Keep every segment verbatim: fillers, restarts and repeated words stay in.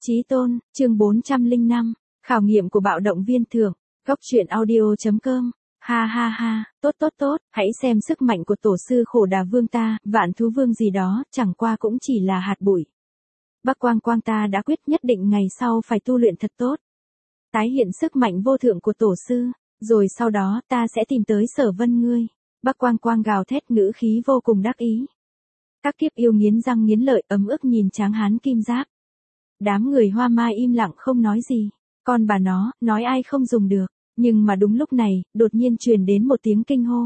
Chí tôn, chương bốn trăm lẻ năm, khảo nghiệm của bạo động viên thưởng, góc truyện audio chấm com. Ha ha ha, tốt tốt tốt, hãy xem sức mạnh của tổ sư Khổ Đà Vương ta, Vạn Thú Vương gì đó, chẳng qua cũng chỉ là hạt bụi. Bắc Quang Quang ta đã quyết nhất định ngày sau phải tu luyện thật tốt. Tái hiện sức mạnh vô thượng của tổ sư, rồi sau đó ta sẽ tìm tới Sở Vân ngươi. Bắc Quang Quang gào thét ngữ khí vô cùng đắc ý. Các kiếp yêu nghiến răng nghiến lợi ấm ức nhìn Tráng Hán Kim Giáp. Đám người Hoa Mai im lặng không nói gì, con bà nó, nói ai không dùng được, nhưng mà đúng lúc này, đột nhiên truyền đến một tiếng kinh hô.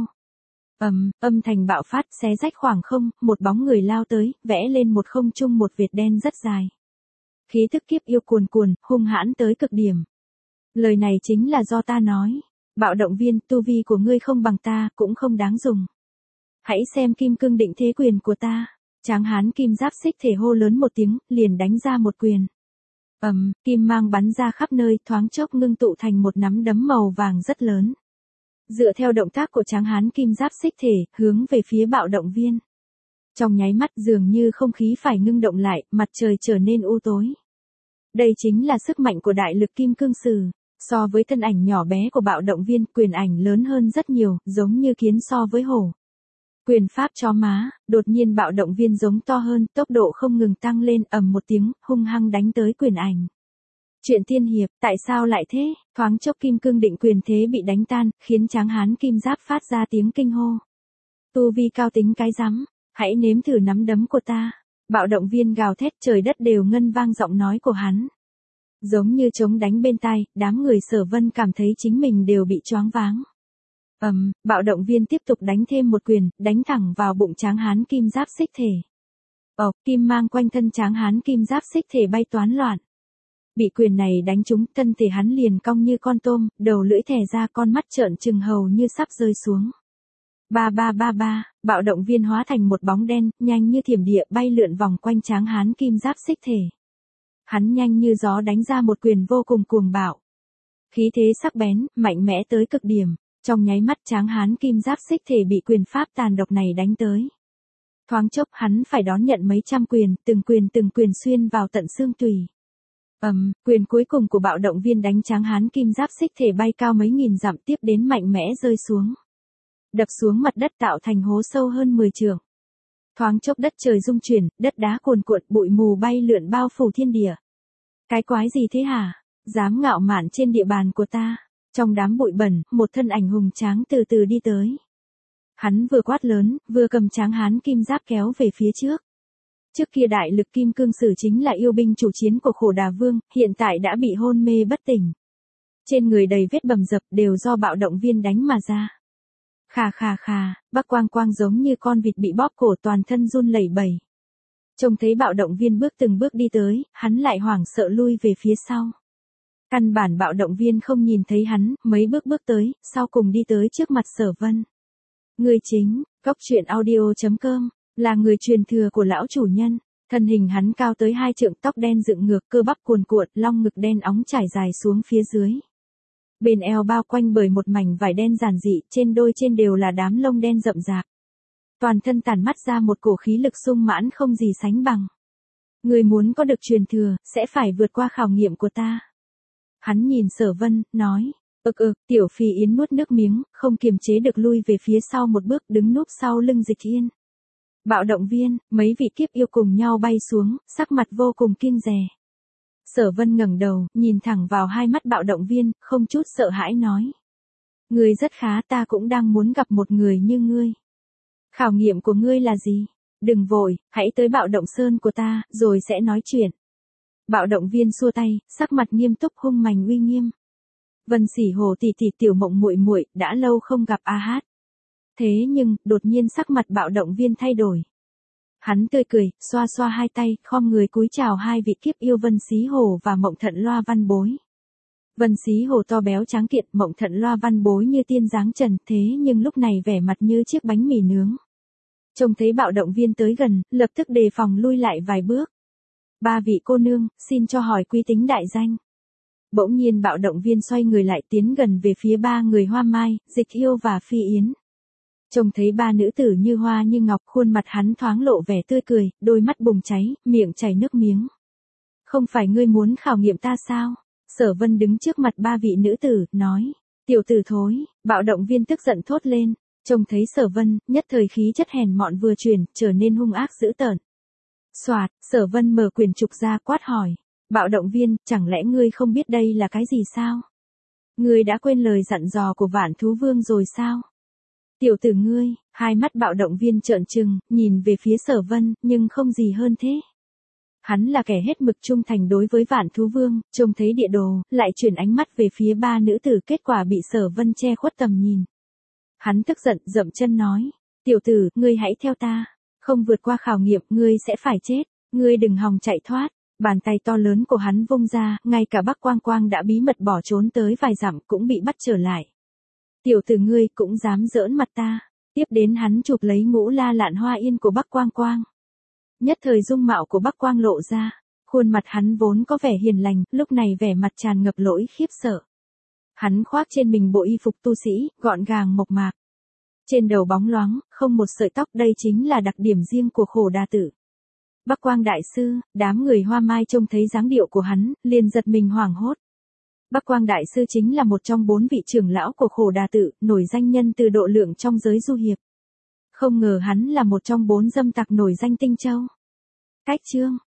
Ầm, âm thanh bạo phát xé rách khoảng không, một bóng người lao tới, vẽ lên một không trung một vệt đen rất dài. Khí tức kiếp yêu cuồn cuồn, hung hãn tới cực điểm. Lời này chính là do ta nói, bạo động viên, tu vi của ngươi không bằng ta, cũng không đáng dùng. Hãy xem kim cương định thế quyền của ta. Tráng Hán Kim Giáp xích thể hô lớn một tiếng, liền đánh ra một quyền. Ầm, um, kim mang bắn ra khắp nơi, thoáng chốc ngưng tụ thành một nắm đấm màu vàng rất lớn. Dựa theo động tác của Tráng Hán Kim Giáp xích thể, hướng về phía bạo động viên. Trong nháy mắt dường như không khí phải ngưng động lại, mặt trời trở nên u tối. Đây chính là sức mạnh của đại lực kim cương sử. So với thân ảnh nhỏ bé của bạo động viên, quyền ảnh lớn hơn rất nhiều, giống như kiến so với hổ. Quyền pháp chó má, đột nhiên bạo động viên giống to hơn, tốc độ không ngừng tăng lên, ầm một tiếng, hung hăng đánh tới quyền ảnh. Chuyện tiên hiệp, tại sao lại thế? Thoáng chốc kim cương định quyền thế bị đánh tan, khiến Tráng Hán Kim Giáp phát ra tiếng kinh hô. Tu vi cao tính cái rắm, hãy nếm thử nắm đấm của ta. Bạo động viên gào thét trời đất đều ngân vang giọng nói của hắn. Giống như trống đánh bên tai, đám người Sở Vân cảm thấy chính mình đều bị choáng váng. Ầm, um, bạo động viên tiếp tục đánh thêm một quyền, đánh thẳng vào bụng Tráng Hán Kim Giáp xích thể. Ồ, kim mang quanh thân Tráng Hán Kim Giáp xích thể bay toán loạn. Bị quyền này đánh trúng, thân thể hắn liền cong như con tôm, đầu lưỡi thè ra, con mắt trợn trừng hầu như sắp rơi xuống. Ba ba ba ba, bạo động viên hóa thành một bóng đen, nhanh như thiểm điện bay lượn vòng quanh Tráng Hán Kim Giáp xích thể. Hắn nhanh như gió đánh ra một quyền vô cùng cuồng bạo. Khí thế sắc bén, mạnh mẽ tới cực điểm. Trong nháy mắt Tráng Hán Kim Giáp xích thể bị quyền pháp tàn độc này đánh tới. Thoáng chốc hắn phải đón nhận mấy trăm quyền, từng quyền từng quyền xuyên vào tận xương tủy. Ầm, um, quyền cuối cùng của bạo động viên đánh Tráng Hán Kim Giáp xích thể bay cao mấy nghìn dặm tiếp đến mạnh mẽ rơi xuống. Đập xuống mặt đất tạo thành hố sâu hơn mười trượng. Thoáng chốc đất trời rung chuyển, đất đá cuồn cuộn, bụi mù bay lượn bao phủ thiên địa. Cái quái gì thế hả? Dám ngạo mạn trên địa bàn của ta. Trong đám bụi bẩn, một thân ảnh hùng tráng từ từ đi tới. Hắn vừa quát lớn, vừa cầm Tráng Hán Kim Giáp kéo về phía trước. Trước kia đại lực kim cương sử chính là yêu binh chủ chiến của Khổ Đà Vương, hiện tại đã bị hôn mê bất tỉnh. Trên người đầy vết bầm dập đều do bạo động viên đánh mà ra. Khà khà khà, Bắc Quang Quang giống như con vịt bị bóp cổ toàn thân run lẩy bẩy. Trông thấy bạo động viên bước từng bước đi tới, hắn lại hoảng sợ lui về phía sau. Căn bản bạo động viên không nhìn thấy hắn, mấy bước bước tới, sau cùng đi tới trước mặt Sở Vân. Người chính, góc truyện audio chấm com, là người truyền thừa của lão chủ nhân. Thân hình hắn cao tới hai trượng, tóc đen dựng ngược, cơ bắp cuồn cuộn, long ngực đen óng trải dài xuống phía dưới. Bên eo bao quanh bởi một mảnh vải đen giản dị, trên đôi trên đều là đám lông đen rậm rạp. Toàn thân tản mắt ra một cổ khí lực sung mãn không gì sánh bằng. Người muốn có được truyền thừa, sẽ phải vượt qua khảo nghiệm của ta. Hắn nhìn Sở Vân, nói, ực ực, Tiểu Phi Yến nuốt nước miếng, không kiềm chế được lui về phía sau một bước, đứng núp sau lưng Dịch Yên. Bạo động viên, mấy vị kiếp yêu cùng nhau bay xuống, sắc mặt vô cùng kiêng dè. Sở Vân ngẩng đầu, nhìn thẳng vào hai mắt bạo động viên, không chút sợ hãi nói. Ngươi rất khá, ta cũng đang muốn gặp một người như ngươi. Khảo nghiệm của ngươi là gì? Đừng vội, hãy tới bạo động sơn của ta, rồi sẽ nói chuyện. Bạo động viên xua tay, sắc mặt nghiêm túc hung manh uy nghiêm. Vân Sỉ Hồ tỷ tỷ Tiểu Mộng muội muội, đã lâu không gặp a hát. Thế nhưng, đột nhiên sắc mặt bạo động viên thay đổi. Hắn tươi cười, xoa xoa hai tay, khom người cúi chào hai vị kiếp yêu Vân Xí Hồ và Mộng Thận Loa Văn Bối. Vân Xí Hồ to béo tráng kiện, Mộng Thận Loa Văn Bối như tiên dáng trần, thế nhưng lúc này vẻ mặt như chiếc bánh mì nướng. Trông thấy bạo động viên tới gần, lập tức đề phòng lui lại vài bước. Ba vị cô nương, xin cho hỏi quý tính đại danh. Bỗng nhiên bạo động viên xoay người lại tiến gần về phía ba người Hoa Mai, Dịch Yêu và Phi Yến. Trông thấy ba nữ tử như hoa như ngọc, khuôn mặt hắn thoáng lộ vẻ tươi cười, đôi mắt bùng cháy, miệng chảy nước miếng. Không phải ngươi muốn khảo nghiệm ta sao? Sở Vân đứng trước mặt ba vị nữ tử, nói. Tiểu tử thối, bạo động viên tức giận thốt lên. Trông thấy Sở Vân, nhất thời khí chất hèn mọn vừa chuyển, trở nên hung ác dữ tợn. Soạt, Sở Vân mở quyển trục ra quát hỏi. Bạo động viên, chẳng lẽ ngươi không biết đây là cái gì sao? Ngươi đã quên lời dặn dò của Vạn Thú Vương rồi sao? Tiểu tử ngươi, hai mắt bạo động viên trợn trừng, nhìn về phía Sở Vân, nhưng không gì hơn thế. Hắn là kẻ hết mực trung thành đối với Vạn Thú Vương, trông thấy địa đồ, lại chuyển ánh mắt về phía ba nữ tử, kết quả bị Sở Vân che khuất tầm nhìn. Hắn tức giận, dậm chân nói, tiểu tử, ngươi hãy theo ta, không vượt qua khảo nghiệm, ngươi sẽ phải chết, ngươi đừng hòng chạy thoát. Bàn tay to lớn của hắn vung ra, ngay cả Bắc Quang Quang đã bí mật bỏ trốn tới vài dặm cũng bị bắt trở lại. Tiểu tử ngươi cũng dám giỡn mặt ta. Tiếp đến hắn chụp lấy ngũ la lạn hoa yên của Bắc Quang Quang. Nhất thời dung mạo của Bắc Quang lộ ra, khuôn mặt hắn vốn có vẻ hiền lành, lúc này vẻ mặt tràn ngập lỗi khiếp sợ. Hắn khoác trên mình bộ y phục tu sĩ, gọn gàng mộc mạc. Trên đầu bóng loáng, không một sợi tóc, đây chính là đặc điểm riêng của Khổ Đà Tử. Bắc Quang Đại Sư, đám người Hoa Mai trông thấy dáng điệu của hắn, liền giật mình hoảng hốt. Bắc Quang Đại Sư chính là một trong bốn vị trưởng lão của Khổ Đà Tự, nổi danh nhân từ độ lượng trong giới du hiệp. Không ngờ hắn là một trong bốn dâm tặc nổi danh Tinh Châu. Cách chương